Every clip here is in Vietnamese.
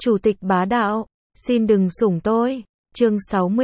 Chủ tịch bá đạo, xin đừng sủng tôi. Chương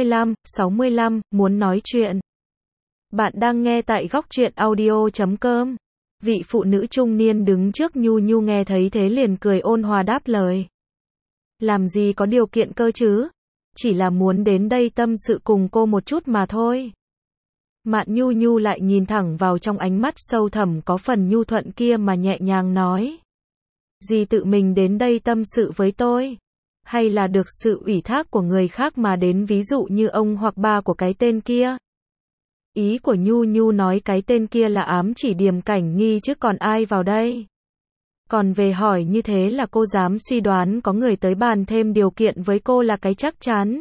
65, muốn nói chuyện. Bạn đang nghe tại góc truyện audio.com. Vị phụ nữ trung niên đứng trước Nhu Nhu nghe thấy thế liền cười ôn hòa đáp lời. Làm gì có điều kiện cơ chứ? Chỉ là muốn đến đây tâm sự cùng cô một chút mà thôi. Mạn Nhu Nhu lại nhìn thẳng vào trong ánh mắt sâu thẳm có phần nhu thuận kia mà nhẹ nhàng nói. Dì tự mình đến đây tâm sự với tôi? Hay là được sự ủy thác của người khác mà đến, ví dụ như ông hoặc ba của cái tên kia? Ý của Nhu Nhu nói cái tên kia là ám chỉ Điềm Cảnh Nghi chứ còn ai vào đây. Còn về hỏi như thế là cô dám suy đoán có người tới bàn thêm điều kiện với cô là cái chắc chắn.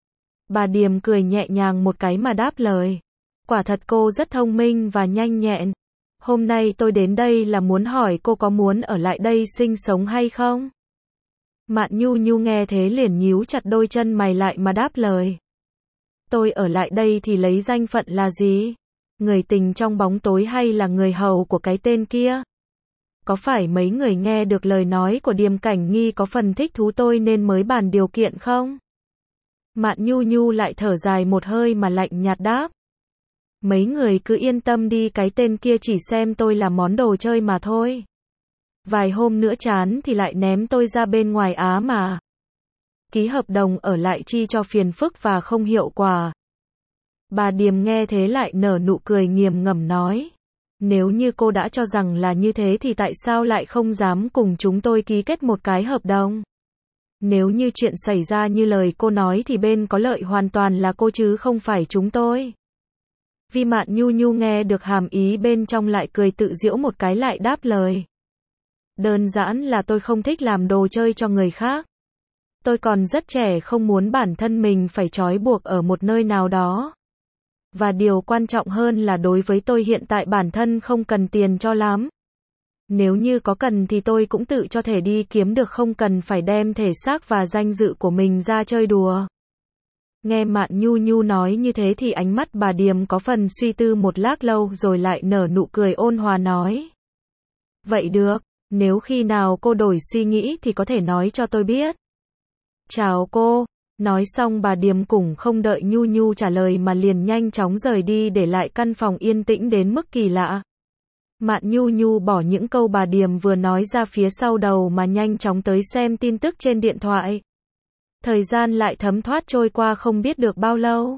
Bà Điềm cười nhẹ nhàng một cái mà đáp lời. Quả thật cô rất thông minh và nhanh nhẹn. Hôm nay tôi đến đây là muốn hỏi cô có muốn ở lại đây sinh sống hay không? Mạn Nhu Nhu nghe thế liền nhíu chặt đôi chân mày lại mà đáp lời. Tôi ở lại đây thì lấy danh phận là gì? Người tình trong bóng tối hay là người hầu của cái tên kia? Có phải mấy người nghe được lời nói của Điềm Cảnh Nghi có phần thích thú tôi nên mới bàn điều kiện không? Mạn Nhu Nhu lại thở dài một hơi mà lạnh nhạt đáp. Mấy người cứ yên tâm đi, cái tên kia chỉ xem tôi là món đồ chơi mà thôi. Vài hôm nữa chán thì lại ném tôi ra bên ngoài á mà. Ký hợp đồng ở lại chi cho phiền phức và không hiệu quả. Bà Điềm nghe thế lại nở nụ cười nghiềm ngẫm nói. Nếu như cô đã cho rằng là như thế thì tại sao lại không dám cùng chúng tôi ký kết một cái hợp đồng? Nếu như chuyện xảy ra như lời cô nói thì bên có lợi hoàn toàn là cô chứ không phải chúng tôi. Vi Mạn Nhu Nhu nghe được hàm ý bên trong lại cười tự giễu một cái lại đáp lời. Đơn giản là tôi không thích làm đồ chơi cho người khác. Tôi còn rất trẻ, không muốn bản thân mình phải trói buộc ở một nơi nào đó. Và điều quan trọng hơn là đối với tôi hiện tại bản thân không cần tiền cho lắm. Nếu như có cần thì tôi cũng tự cho thể đi kiếm được, không cần phải đem thể xác và danh dự của mình ra chơi đùa. Nghe Mạn Nhu Nhu nói như thế thì ánh mắt bà Điềm có phần suy tư một lát lâu rồi lại nở nụ cười ôn hòa nói. Vậy được, nếu khi nào cô đổi suy nghĩ thì có thể nói cho tôi biết. Chào cô. Nói xong bà Điềm cũng không đợi Nhu Nhu trả lời mà liền nhanh chóng rời đi để lại căn phòng yên tĩnh đến mức kỳ lạ. Mạn Nhu Nhu bỏ những câu bà Điềm vừa nói ra phía sau đầu mà nhanh chóng tới xem tin tức trên điện thoại. Thời gian lại thấm thoát trôi qua không biết được bao lâu.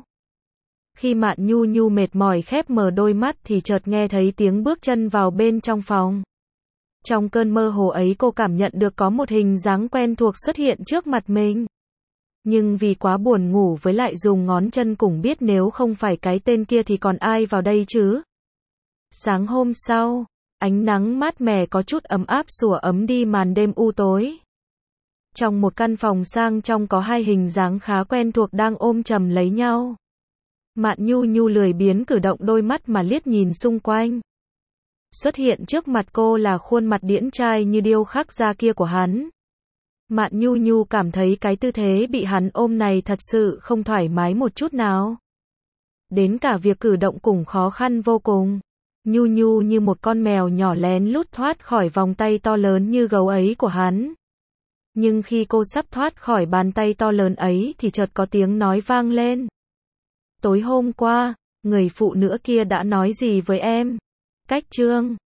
Khi Mạn Nhu Nhu mệt mỏi khép mở đôi mắt thì chợt nghe thấy tiếng bước chân vào bên trong phòng. Trong cơn mơ hồ ấy cô cảm nhận được có một hình dáng quen thuộc xuất hiện trước mặt mình. Nhưng vì quá buồn ngủ với lại dùng ngón chân cũng biết nếu không phải cái tên kia thì còn ai vào đây chứ. Sáng hôm sau, ánh nắng mát mẻ có chút ấm áp xủa ấm đi màn đêm u tối. Trong một căn phòng sang trọng có hai hình dáng khá quen thuộc đang ôm chầm lấy nhau. Mạn Nhu Nhu lười biếng cử động đôi mắt mà liếc nhìn xung quanh. Xuất hiện trước mặt cô là khuôn mặt điển trai như điêu khắc ra kia của hắn. Mạn Nhu Nhu cảm thấy cái tư thế bị hắn ôm này thật sự không thoải mái một chút nào. Đến cả việc cử động cũng khó khăn vô cùng. Nhu Nhu như một con mèo nhỏ lén lút thoát khỏi vòng tay to lớn như gấu ấy của hắn. Nhưng khi cô sắp thoát khỏi bàn tay to lớn ấy thì chợt có tiếng nói vang lên. Tối hôm qua, người phụ nữ kia đã nói gì với em? Cách Trương.